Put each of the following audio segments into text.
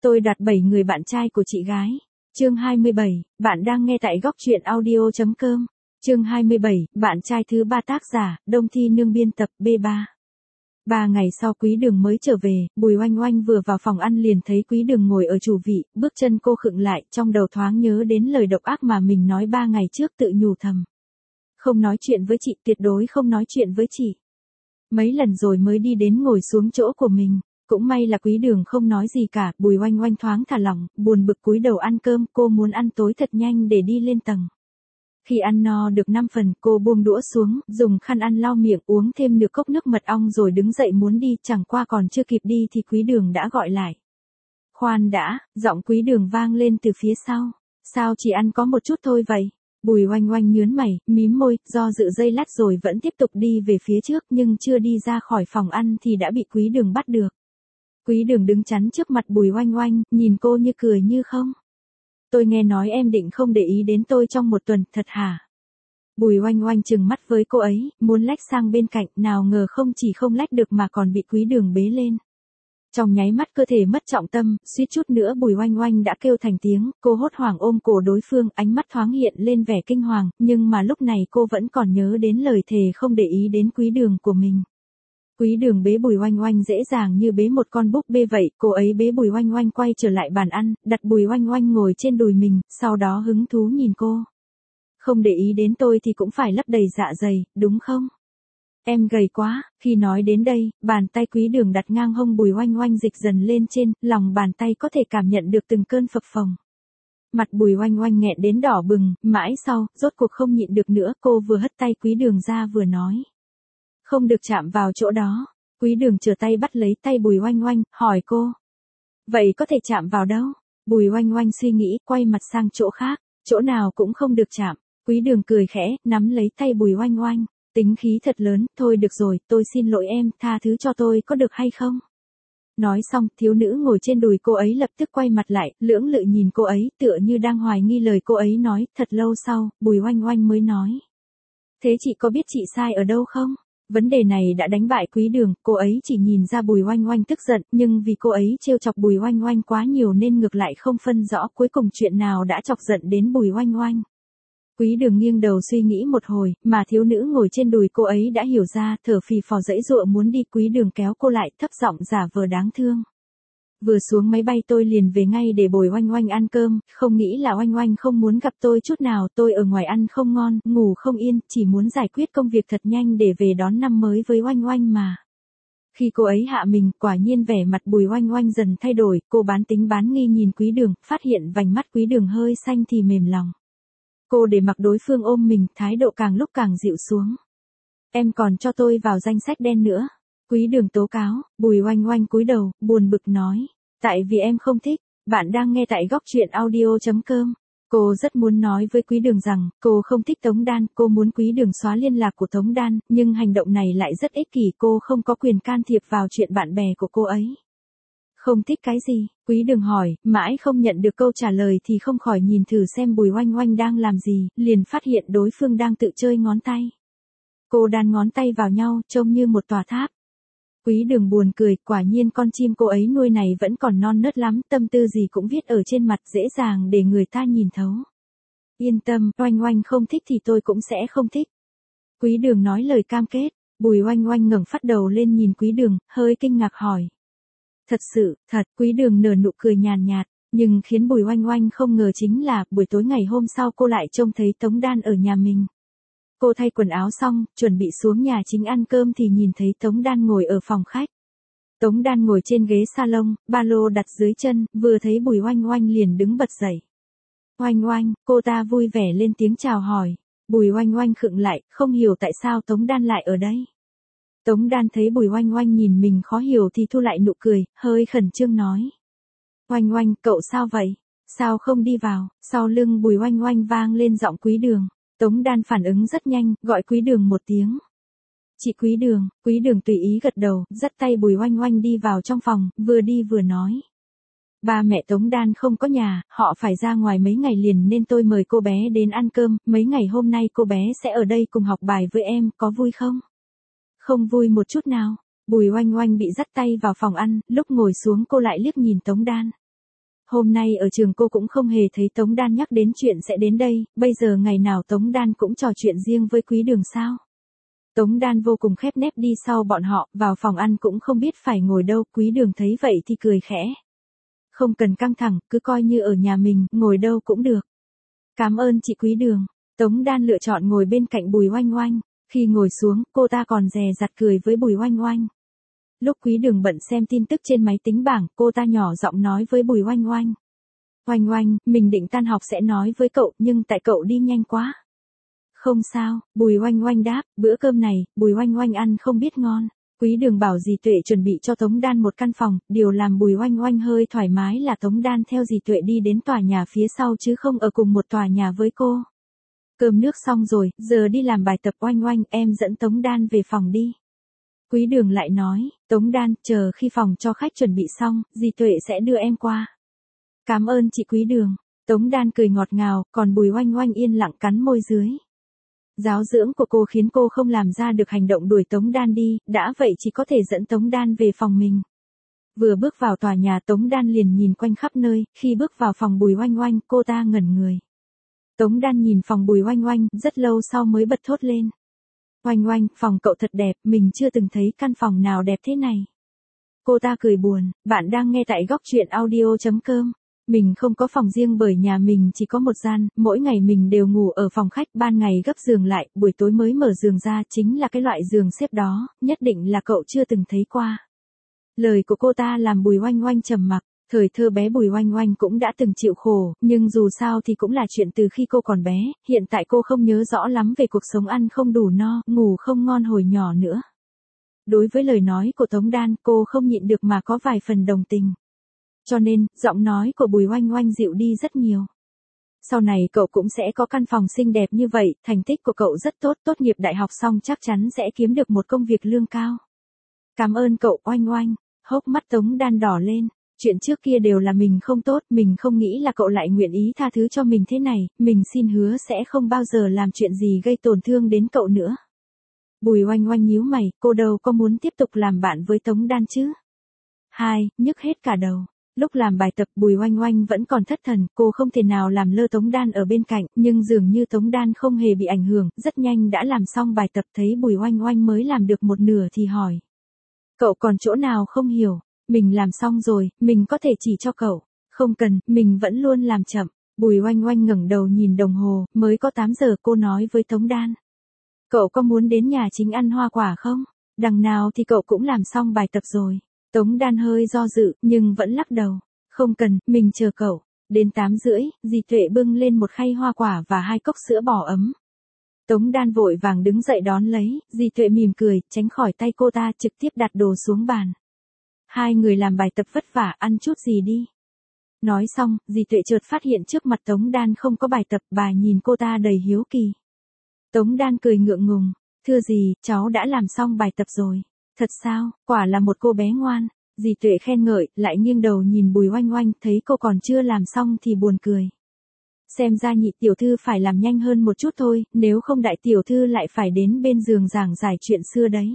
Tôi đoạt 7 người bạn trai của chị gái. Chương 27, bạn đang nghe tại góc truyện audio.com. Chương 27, bạn trai thứ 3 tác giả, Đông Thi Nương biên tập B3. 3 ngày sau Quý Đường mới trở về, Bùi Oanh Oanh vừa vào phòng ăn liền thấy Quý Đường ngồi ở chủ vị, bước chân cô khựng lại, trong đầu thoáng nhớ đến lời độc ác mà mình nói 3 ngày trước, tự nhủ thầm. Không nói chuyện với chị, tuyệt đối không nói chuyện với chị. Mấy lần rồi mới đi đến ngồi xuống chỗ của mình. Cũng may là Quý Đường không nói gì cả, Bùi Oanh Oanh thoáng thả lỏng, buồn bực cúi đầu ăn cơm, cô muốn ăn tối thật nhanh để đi lên tầng. Khi ăn no được 5 phần, cô buông đũa xuống, dùng khăn ăn lau miệng, uống thêm nửa cốc nước mật ong rồi đứng dậy muốn đi, chẳng qua còn chưa kịp đi thì Quý Đường đã gọi lại. Khoan đã, giọng Quý Đường vang lên từ phía sau. Sao chỉ ăn có một chút thôi vậy? Bùi Oanh Oanh nhướng mày, mím môi, do dự giây lát rồi vẫn tiếp tục đi về phía trước, nhưng chưa đi ra khỏi phòng ăn thì đã bị Quý Đường bắt được. Quý Đường đứng chắn trước mặt Bùi Oanh Oanh, nhìn cô như cười như không. Tôi nghe nói em định không để ý đến tôi trong 1 tuần, thật hả? Bùi Oanh Oanh trừng mắt với cô ấy, muốn lách sang bên cạnh, nào ngờ không chỉ không lách được mà còn bị Quý Đường bế lên. Trong nháy mắt cơ thể mất trọng tâm, suýt chút nữa Bùi Oanh Oanh đã kêu thành tiếng, cô hốt hoảng ôm cổ đối phương, ánh mắt thoáng hiện lên vẻ kinh hoàng, nhưng mà lúc này cô vẫn còn nhớ đến lời thề không để ý đến Quý Đường của mình. Quý Đường bế Bùi Oanh Oanh dễ dàng như bế một con búp bê vậy, cô ấy bế Bùi Oanh Oanh quay trở lại bàn ăn, đặt Bùi Oanh Oanh ngồi trên đùi mình, sau đó hứng thú nhìn cô. Không để ý đến tôi thì cũng phải lấp đầy dạ dày, đúng không? Em gầy quá. Khi nói đến đây, bàn tay Quý Đường đặt ngang hông Bùi Oanh Oanh dịch dần lên trên, lòng bàn tay có thể cảm nhận được từng cơn phập phồng. Mặt Bùi Oanh Oanh nghẹn đến đỏ bừng, mãi sau, rốt cuộc không nhịn được nữa, cô vừa hất tay Quý Đường ra vừa nói. Không được chạm vào chỗ đó. Quý Đường trở tay bắt lấy tay Bùi Oanh Oanh, hỏi cô. Vậy có thể chạm vào đâu? Bùi Oanh Oanh suy nghĩ, quay mặt sang chỗ khác, chỗ nào cũng không được chạm. Quý Đường cười khẽ, nắm lấy tay Bùi Oanh Oanh, tính khí thật lớn, thôi được rồi, tôi xin lỗi em, tha thứ cho tôi có được hay không? Nói xong, thiếu nữ ngồi trên đùi cô ấy lập tức quay mặt lại, lưỡng lự nhìn cô ấy, tựa như đang hoài nghi lời cô ấy nói, thật lâu sau, Bùi Oanh Oanh mới nói. Thế chị có biết chị sai ở đâu không? Vấn đề này đã đánh bại Quý Đường, cô ấy chỉ nhìn ra Bùi Oanh Oanh tức giận, nhưng vì cô ấy trêu chọc Bùi Oanh Oanh quá nhiều nên ngược lại không phân rõ cuối cùng chuyện nào đã chọc giận đến Bùi Oanh Oanh. Quý Đường nghiêng đầu suy nghĩ một hồi, mà thiếu nữ ngồi trên đùi cô ấy đã hiểu ra, thở phì phò giãy giụa muốn đi. Quý Đường kéo cô lại, thấp giọng giả vờ đáng thương. Vừa xuống máy bay tôi liền về ngay để Bùi Oanh Oanh ăn cơm, không nghĩ là Oanh Oanh không muốn gặp tôi chút nào, tôi ở ngoài ăn không ngon, ngủ không yên, chỉ muốn giải quyết công việc thật nhanh để về đón năm mới với Oanh Oanh mà. Khi cô ấy hạ mình, quả nhiên vẻ mặt Bùi Oanh Oanh dần thay đổi, cô bán tính bán nghi nhìn Quý Đường, phát hiện vành mắt Quý Đường hơi xanh thì mềm lòng. Cô để mặc đối phương ôm mình, thái độ càng lúc càng dịu xuống. Em còn cho tôi vào danh sách đen nữa. Quý Đường tố cáo. Bùi Oanh Oanh cúi đầu, buồn bực nói. Tại vì em không thích. Bạn đang nghe tại góc truyện audio.com. Cô rất muốn nói với Quý Đường rằng, cô không thích Tống Đan, cô muốn Quý Đường xóa liên lạc của Tống Đan, nhưng hành động này lại rất ích kỷ, cô không có quyền can thiệp vào chuyện bạn bè của cô ấy. Không thích cái gì? Quý Đường hỏi, mãi không nhận được câu trả lời thì không khỏi nhìn thử xem Bùi Oanh Oanh đang làm gì, liền phát hiện đối phương đang tự chơi ngón tay. Cô đan ngón tay vào nhau, trông như một tòa tháp. Quý Đường buồn cười, quả nhiên con chim cô ấy nuôi này vẫn còn non nớt lắm, tâm tư gì cũng viết ở trên mặt, dễ dàng để người ta nhìn thấu. Yên tâm, Oanh Oanh không thích thì tôi cũng sẽ không thích. Quý Đường nói lời cam kết. Bùi Oanh Oanh ngẩng phát đầu lên nhìn Quý Đường, hơi kinh ngạc hỏi. Thật sự, thật. Quý Đường nở nụ cười nhàn nhạt, nhưng khiến Bùi Oanh Oanh không ngờ chính là, buổi tối ngày hôm sau cô lại trông thấy Tống Đan ở nhà mình. Cô thay quần áo xong, chuẩn bị xuống nhà chính ăn cơm thì nhìn thấy Tống Đan ngồi ở phòng khách. Tống Đan ngồi trên ghế salon, ba lô đặt dưới chân, vừa thấy Bùi Oanh Oanh liền đứng bật dậy. Oanh Oanh, cô ta vui vẻ lên tiếng chào hỏi. Bùi Oanh Oanh khựng lại, không hiểu tại sao Tống Đan lại ở đây. Tống Đan thấy Bùi Oanh Oanh nhìn mình khó hiểu thì thu lại nụ cười, hơi khẩn trương nói. Oanh Oanh, cậu sao vậy? Sao không đi vào? Sau lưng Bùi Oanh Oanh vang lên giọng Quý Đường. Tống Đan phản ứng rất nhanh, gọi Quý Đường một tiếng. Chị Quý Đường. Quý Đường tùy ý gật đầu, dắt tay Bùi Oanh Oanh đi vào trong phòng, vừa đi vừa nói. Ba mẹ Tống Đan không có nhà, họ phải ra ngoài mấy ngày liền nên tôi mời cô bé đến ăn cơm, mấy ngày hôm nay cô bé sẽ ở đây cùng học bài với em, có vui không? Không vui một chút nào. Bùi Oanh Oanh bị dắt tay vào phòng ăn, lúc ngồi xuống cô lại liếc nhìn Tống Đan. Hôm nay ở trường cô cũng không hề thấy Tống Đan nhắc đến chuyện sẽ đến đây, bây giờ ngày nào Tống Đan cũng trò chuyện riêng với Quý Đường sao? Tống Đan vô cùng khép nép đi sau bọn họ, vào phòng ăn cũng không biết phải ngồi đâu, Quý Đường thấy vậy thì cười khẽ. Không cần căng thẳng, cứ coi như ở nhà mình, ngồi đâu cũng được. Cảm ơn chị Quý Đường. Tống Đan lựa chọn ngồi bên cạnh Bùi Oanh Oanh, khi ngồi xuống, cô ta còn dè dặt cười với Bùi Oanh Oanh. Lúc Quý Đường bận xem tin tức trên máy tính bảng, cô ta nhỏ giọng nói với Bùi Oanh Oanh. Oanh Oanh, mình định tan học sẽ nói với cậu, nhưng tại cậu đi nhanh quá. Không sao, Bùi Oanh Oanh đáp, bữa cơm này, Bùi Oanh Oanh ăn không biết ngon. Quý Đường bảo dì Tuệ chuẩn bị cho Tống Đan một căn phòng, điều làm Bùi Oanh Oanh hơi thoải mái là Tống Đan theo dì Tuệ đi đến tòa nhà phía sau chứ không ở cùng một tòa nhà với cô. Cơm nước xong rồi, giờ đi làm bài tập. Oanh Oanh, em dẫn Tống Đan về phòng đi. Quý Đường lại nói, Tống Đan, chờ khi phòng cho khách chuẩn bị xong, dì Tuệ sẽ đưa em qua. Cảm ơn chị Quý Đường. Tống Đan cười ngọt ngào, còn Bùi Oanh Oanh yên lặng cắn môi dưới. Giáo dưỡng của cô khiến cô không làm ra được hành động đuổi Tống Đan đi, đã vậy chỉ có thể dẫn Tống Đan về phòng mình. Vừa bước vào tòa nhà Tống Đan liền nhìn quanh khắp nơi, khi bước vào phòng Bùi Oanh Oanh, cô ta ngẩn người. Tống Đan nhìn phòng Bùi Oanh Oanh, rất lâu sau mới bật thốt lên. Oanh Oanh, phòng cậu thật đẹp, mình chưa từng thấy căn phòng nào đẹp thế này. Cô ta cười buồn, bạn đang nghe tại góc truyện audio.com. Mình không có phòng riêng bởi nhà mình chỉ có một gian, mỗi ngày mình đều ngủ ở phòng khách, ban ngày gấp giường lại, buổi tối mới mở giường ra, chính là cái loại giường xếp đó, nhất định là cậu chưa từng thấy qua. Lời của cô ta làm Bùi Oanh Oanh trầm mặc. Thời thơ bé Bùi Oanh Oanh cũng đã từng chịu khổ, nhưng dù sao thì cũng là chuyện từ khi cô còn bé, hiện tại cô không nhớ rõ lắm về cuộc sống ăn không đủ no, ngủ không ngon hồi nhỏ nữa. Đối với lời nói của Tống Đan, cô không nhịn được mà có vài phần đồng tình. Cho nên, giọng nói của Bùi Oanh Oanh dịu đi rất nhiều. Sau này cậu cũng sẽ có căn phòng xinh đẹp như vậy, thành tích của cậu rất tốt, tốt nghiệp đại học xong chắc chắn sẽ kiếm được một công việc lương cao. Cảm ơn cậu. Oanh Oanh. Hốc mắt Tống Đan đỏ lên. Chuyện trước kia đều là mình không tốt, mình không nghĩ là cậu lại nguyện ý tha thứ cho mình thế này, mình xin hứa sẽ không bao giờ làm chuyện gì gây tổn thương đến cậu nữa. Bùi Oanh Oanh nhíu mày, cô đâu có muốn tiếp tục làm bạn với Tống Đan chứ? Nhức hết cả đầu. Lúc làm bài tập Bùi Oanh Oanh vẫn còn thất thần, cô không thể nào làm lơ Tống Đan ở bên cạnh, nhưng dường như Tống Đan không hề bị ảnh hưởng, rất nhanh đã làm xong bài tập, thấy Bùi Oanh Oanh mới làm được một nửa thì hỏi. Cậu còn chỗ nào không hiểu? Mình làm xong rồi, mình có thể chỉ cho cậu. Không cần, mình vẫn luôn làm chậm. Bùi Oanh Oanh ngẩng đầu nhìn đồng hồ, mới có 8 giờ. Cô nói với Tống Đan. Cậu có muốn đến nhà chính ăn hoa quả không? Đằng nào thì cậu cũng làm xong bài tập rồi. Tống Đan hơi do dự, nhưng vẫn lắc đầu. Không cần, mình chờ cậu. Đến 8 rưỡi, dì Tuệ bưng lên một khay hoa quả và 2 cốc sữa bò ấm. Tống Đan vội vàng đứng dậy đón lấy, dì Tuệ mỉm cười, tránh khỏi tay cô ta, trực tiếp đặt đồ xuống bàn. Hai người làm bài tập vất vả, ăn chút gì đi. Nói xong, dì Tuệ chợt phát hiện trước mặt Tống Đan không có bài tập, bà nhìn cô ta đầy hiếu kỳ. Tống Đan cười ngượng ngùng, thưa dì, cháu đã làm xong bài tập rồi. Thật sao, quả là một cô bé ngoan. Dì Tuệ khen ngợi, lại nghiêng đầu nhìn Bùi Oanh Oanh, thấy cô còn chưa làm xong thì buồn cười. Xem ra nhị tiểu thư phải làm nhanh hơn một chút thôi, nếu không đại tiểu thư lại phải đến bên giường giảng giải chuyện xưa đấy.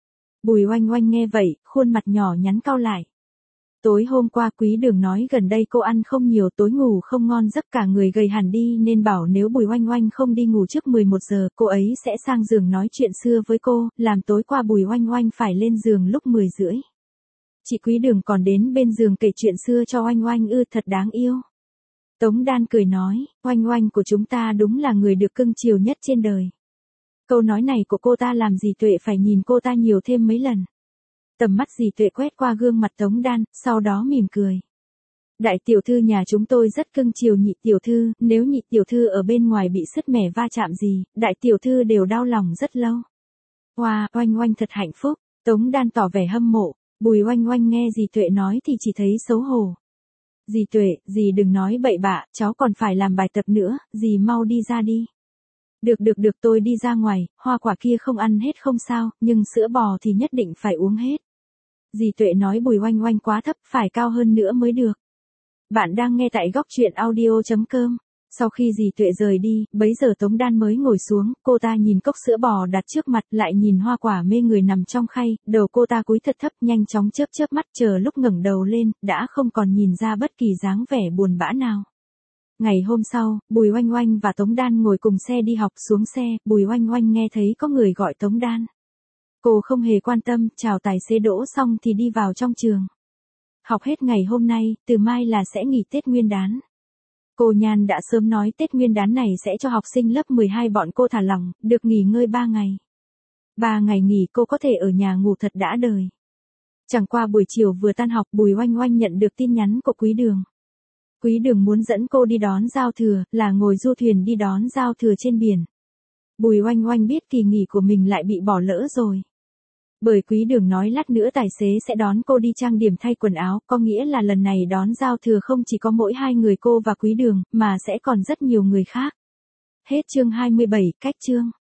Bùi Oanh Oanh nghe vậy, khuôn mặt nhỏ nhắn cau lại. Tối hôm qua Quý Đường nói gần đây cô ăn không nhiều, tối ngủ không ngon giấc, cả người gầy hẳn đi, nên bảo nếu Bùi Oanh Oanh không đi ngủ trước 11 giờ, cô ấy sẽ sang giường nói chuyện xưa với cô, làm tối qua Bùi Oanh Oanh phải lên giường lúc 10 rưỡi. Chị Quý Đường còn đến bên giường kể chuyện xưa cho Oanh Oanh thật đáng yêu. Tống Đan cười nói, Oanh Oanh của chúng ta đúng là người được cưng chiều nhất trên đời. Câu nói này của cô ta làm dì Tuệ phải nhìn cô ta nhiều thêm mấy lần. Tầm mắt dì Tuệ quét qua gương mặt Tống Đan, sau đó mỉm cười. Đại tiểu thư nhà chúng tôi rất cưng chiều nhị tiểu thư, nếu nhị tiểu thư ở bên ngoài bị sứt mẻ va chạm gì, đại tiểu thư đều đau lòng rất lâu. Wow, Oanh Oanh thật hạnh phúc. Tống Đan tỏ vẻ hâm mộ. Bùi Oanh Oanh nghe dì Tuệ nói thì chỉ thấy xấu hổ. Dì Tuệ, dì đừng nói bậy bạ, cháu còn phải làm bài tập nữa, dì mau đi ra đi. Được tôi đi ra ngoài, hoa quả kia không ăn hết không sao, nhưng sữa bò thì nhất định phải uống hết. Dì Tuệ nói Bùi Oanh Oanh quá thấp, phải cao hơn nữa mới được. Bạn đang nghe tại góc truyện audio.com. Sau khi dì Tuệ rời đi, bấy giờ Tống Đan mới ngồi xuống, cô ta nhìn cốc sữa bò đặt trước mặt, lại nhìn hoa quả mê người nằm trong khay, đầu cô ta cúi thật thấp, nhanh chóng chớp chớp mắt, chờ lúc ngẩng đầu lên, đã không còn nhìn ra bất kỳ dáng vẻ buồn bã nào. Ngày hôm sau, Bùi Oanh Oanh và Tống Đan ngồi cùng xe đi học. Xuống xe, Bùi Oanh Oanh nghe thấy có người gọi Tống Đan. Cô không hề quan tâm, chào tài xế đỗ xong thì đi vào trong trường. Học hết ngày hôm nay, từ mai là sẽ nghỉ Tết Nguyên đán. Cô Nhan đã sớm nói Tết Nguyên đán này sẽ cho học sinh lớp 12 bọn cô thả lỏng, được nghỉ ngơi 3 ngày. 3 ngày nghỉ cô có thể ở nhà ngủ thật đã đời. Chẳng qua buổi chiều vừa tan học, Bùi Oanh Oanh nhận được tin nhắn của Quý Đường. Quý Đường muốn dẫn cô đi đón giao thừa, là ngồi du thuyền đi đón giao thừa trên biển. Bùi Oanh Oanh biết kỳ nghỉ của mình lại bị bỏ lỡ rồi. Bởi Quý Đường nói lát nữa tài xế sẽ đón cô đi trang điểm thay quần áo, có nghĩa là lần này đón giao thừa không chỉ có mỗi 2 người cô và Quý Đường, mà sẽ còn rất nhiều người khác. Hết chương 27, cách chương.